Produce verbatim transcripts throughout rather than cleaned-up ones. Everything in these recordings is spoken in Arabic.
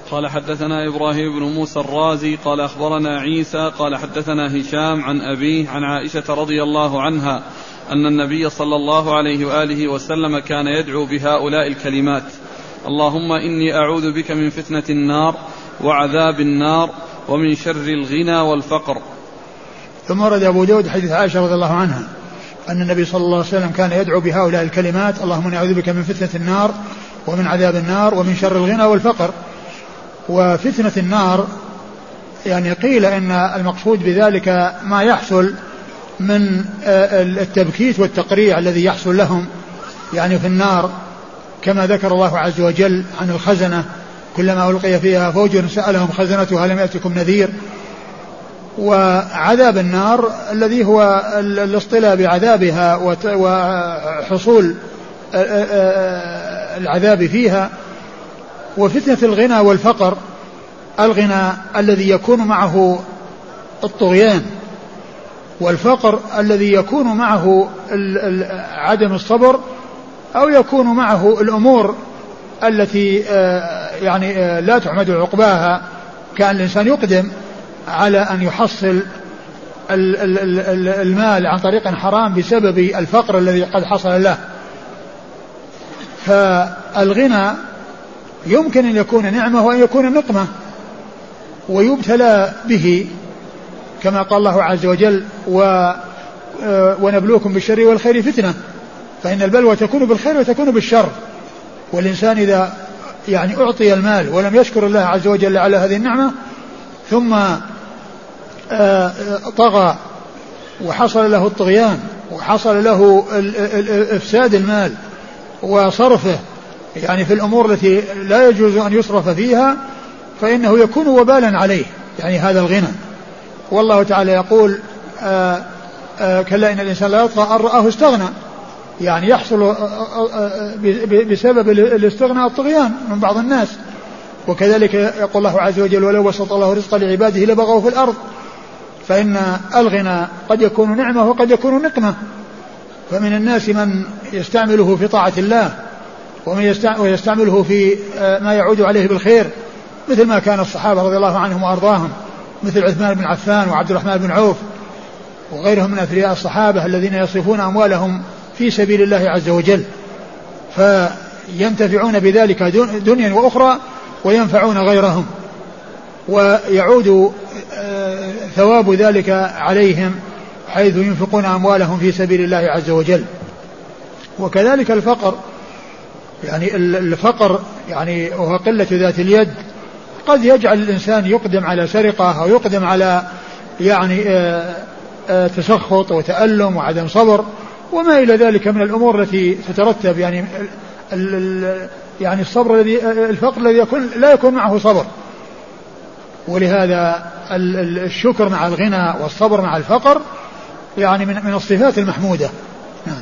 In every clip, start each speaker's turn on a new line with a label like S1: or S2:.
S1: قال حدثنا إبراهيم بن موسى الرازي قال أخبرنا عيسى قال حدثنا هشام عن أبيه عن عائشة رضي الله عنها أن النبي صلى الله عليه وآله وسلم كان يدعو بهؤلاء الكلمات: اللهم إني أعوذ بك من فتنة النار وعذاب النار ومن شر الغنى والفقر.
S2: ثم ورد أبو داود حديث عائشة رضي الله عنها أن النبي صلى الله عليه وسلم كان يدعو بهؤلاء الكلمات: اللهم إني أعوذ بك من فتنة النار ومن عذاب النار ومن شر الغنى والفقر. وفتنة النار يعني قيل إن المقصود بذلك ما يحصل من التبكيت والتقريع الذي يحصل لهم يعني في النار، كما ذكر الله عز وجل عن الخزنة: كلما ألقي فيها فوج سألهم خزنتها لم يأتكم نذير. وعذاب النار الذي هو الاصطلاء بعذابها وحصول العذاب فيها. وفتنة الغنى والفقر: الغنى الذي يكون معه الطغيان، والفقر الذي يكون معه عدم الصبر، أو يكون معه الأمور التي يعني لا تحمد عقباها، كان الإنسان يقدم على أن يحصل المال عن طريق حرام بسبب الفقر الذي قد حصل له. فالغنى يمكن أن يكون نعمة وأن يكون نقمة، ويبتلى به كما قال الله عز وجل: و ونبلوكم بالشر والخير فتنة. فإن البلوى تكون بالخير وتكون بالشر. والإنسان إذا يعني أعطي المال ولم يشكر الله عز وجل على هذه النعمة ثم طغى وحصل له الطغيان وحصل له إفساد المال وصرفه يعني في الأمور التي لا يجوز أن يصرف فيها، فإنه يكون وبالا عليه يعني هذا الغنى. والله تعالى يقول: آآ آآ كلا إن الإنسان لا يطغى أن رآه استغنى، يعني يحصل بسبب الاستغناء الطغيان من بعض الناس. وكذلك يقول الله عز وجل: ولو بسط الله رزقا لعباده لبغوا في الأرض. فإن الغنى قد يكون نعمة وقد يكون نقمة. فمن الناس من يستعمله في طاعة الله ومن يستعمله في ما يعود عليه بالخير، مثل ما كان الصحابة رضي الله عنهم وأرضاهم، مثل عثمان بن عفان وعبد الرحمن بن عوف وغيرهم من أثرياء الصحابة الذين يصرفون أموالهم في سبيل الله عز وجل، فينتفعون بذلك دنيا وأخرى وينفعون غيرهم، ويعود ثواب ذلك عليهم حيث ينفقون أموالهم في سبيل الله عز وجل. وكذلك الفقر، يعني الفقر يعني وهو قلة ذات اليد قد يجعل الإنسان يقدم على سرقة أو يقدم على يعني تسخط وتألم وعدم صبر وما إلى ذلك من الأمور التي تترتب يعني يعني الصبر الذي الفقر الذي يكون لا يكون معه صبر. ولهذا الشكر مع الغنى والصبر مع الفقر يعني من من الصفات المحمودة. نعم.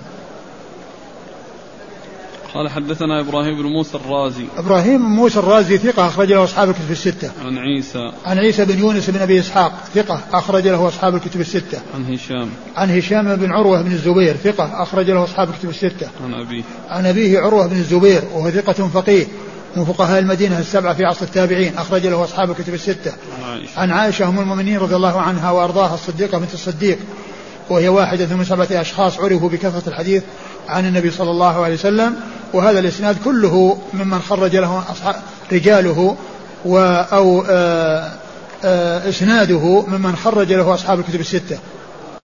S1: قال حدثنا إبراهيم بن موسى الرازي.
S2: إبراهيم بن موسى الرازي ثقة أخرج له أصحاب الكتب الستة.
S1: عن عيسى.
S2: عن عيسى بن يونس بن أبي إسحاق ثقة أخرج له أصحاب الكتب الستة.
S1: عن هشام.
S2: عن هشام بن عروة بن الزبير ثقة أخرج له أصحاب الكتب الستة.
S1: عن أبيه.
S2: عن أبيه عروة بن الزبير وهو ثقة فقيه من فقهاء المدينة السبعة في عصر التابعين أخرج له أصحاب الكتب الستة.
S1: عن عائشة.
S2: عن عائشة أم المؤمنين رضي الله عنها وأرضاها الصديقة بنت الصديق، وهي واحدة من سبعة أشخاص عرفوا بكثرة الحديث عن النبي صلى الله عليه وسلم. وهذا الإسناد كله ممن خرج له رجاله أو إسناده ممن خرج له أصحاب الكتب الستة.